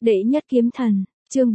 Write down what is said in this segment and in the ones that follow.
Đệ nhất kiếm thần, chương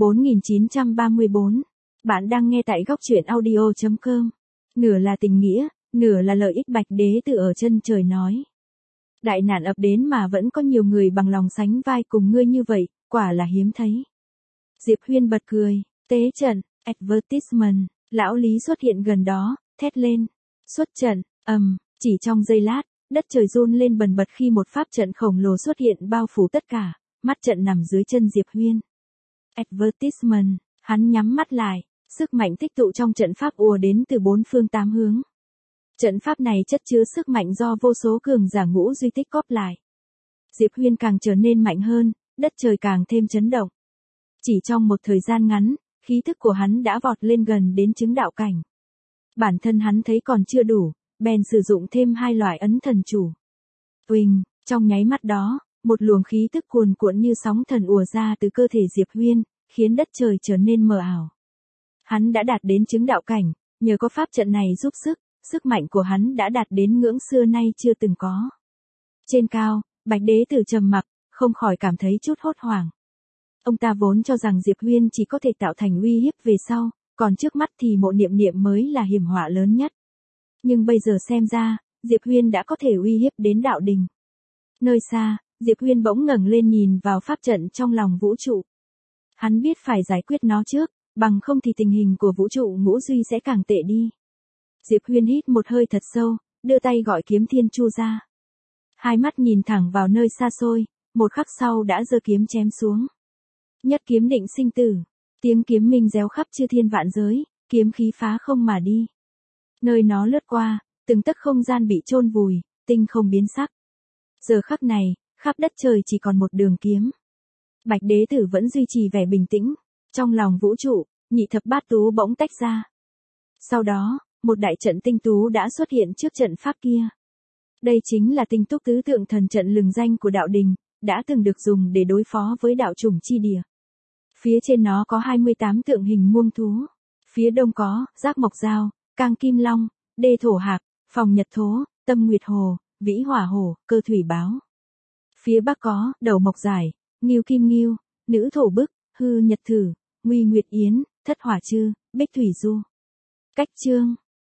4934. Bạn đang nghe tại góc truyện audio.com. Nửa là tình nghĩa, nửa là lợi ích. Bạch Đế Tử ở chân trời nói. Đại nạn ập đến mà vẫn có nhiều người bằng lòng sánh vai cùng ngươi như vậy, quả là hiếm thấy. Diệp Huyên bật cười, tế trận, advertisement, lão Lý xuất hiện gần đó, thét lên. Xuất trận, chỉ trong giây lát, đất trời run lên bần bật khi một pháp trận khổng lồ xuất hiện bao phủ tất cả, mắt trận nằm dưới chân Diệp Huyên. Advertisement, hắn nhắm mắt lại, sức mạnh tích tụ trong trận pháp ùa đến từ bốn phương tám hướng. Trận pháp này chất chứa sức mạnh do vô số cường giả ngũ duy tích góp lại. Diệp Huyên càng trở nên mạnh hơn, đất trời càng thêm chấn động. Chỉ trong một thời gian ngắn, khí thức của hắn đã vọt lên gần đến chứng đạo cảnh. Bản thân hắn thấy còn chưa đủ, bèn sử dụng thêm hai loại ấn thần chủ. Uỳnh, trong nháy mắt đó, một luồng khí tức cuồn cuộn như sóng thần ùa ra từ cơ thể Diệp Huyên, khiến đất trời trở nên mờ ảo. Hắn đã đạt đến chứng đạo cảnh, nhờ có pháp trận này giúp sức mạnh của hắn đã đạt đến ngưỡng xưa nay chưa từng có. Trên cao, Bạch Đế Tử trầm mặc, không khỏi cảm thấy chút hốt hoảng. Ông ta vốn cho rằng Diệp Huyên chỉ có thể tạo thành uy hiếp về sau, còn trước mắt thì Mộ Niệm Niệm mới là hiểm họa lớn nhất. Nhưng bây giờ xem ra, Diệp Huyên đã có thể uy hiếp đến đạo đình. Nơi xa, Diệp Huyên bỗng ngẩng lên nhìn vào pháp trận trong lòng vũ trụ. Hắn biết phải giải quyết nó trước, bằng không thì tình hình của vũ trụ ngũ duy sẽ càng tệ đi. Diệp Huyên hít một hơi thật sâu, đưa tay gọi kiếm thiên chu ra. Hai mắt nhìn thẳng vào nơi xa xôi, một khắc sau đã giơ kiếm chém xuống. Nhất kiếm định sinh tử, tiếng kiếm minh réo khắp chư thiên vạn giới, kiếm khí phá không mà đi. Nơi nó lướt qua, từng tấc không gian bị chôn vùi, tinh không biến sắc. Giờ khắc này, khắp đất trời chỉ còn một đường kiếm. Bạch Đế Tử vẫn duy trì vẻ bình tĩnh, trong lòng vũ trụ, nhị thập bát tú bỗng tách ra. Sau đó, một đại trận tinh tú đã xuất hiện trước trận pháp kia. Đây chính là tinh túc tứ tượng thần trận lừng danh của đạo đình, đã từng được dùng để đối phó với đạo chủng chi địa. Phía trên nó có 28 tượng hình muông thú. Phía đông có Giác Mộc Dao, Cang Kim Long, Đê Thổ Hạc, Phòng Nhật Thố, Tâm Nguyệt Hồ, Vĩ Hỏa Hổ, Cơ Thủy Báo. Phía bắc có Đầu Mộc Giải, Ngưu Kim Ngưu, Nữ Thổ Bức, Hư Nhật Thử, Nguy Nguyệt Yến, Thất Hỏa Chư, Bích Thủy Du. Cách chương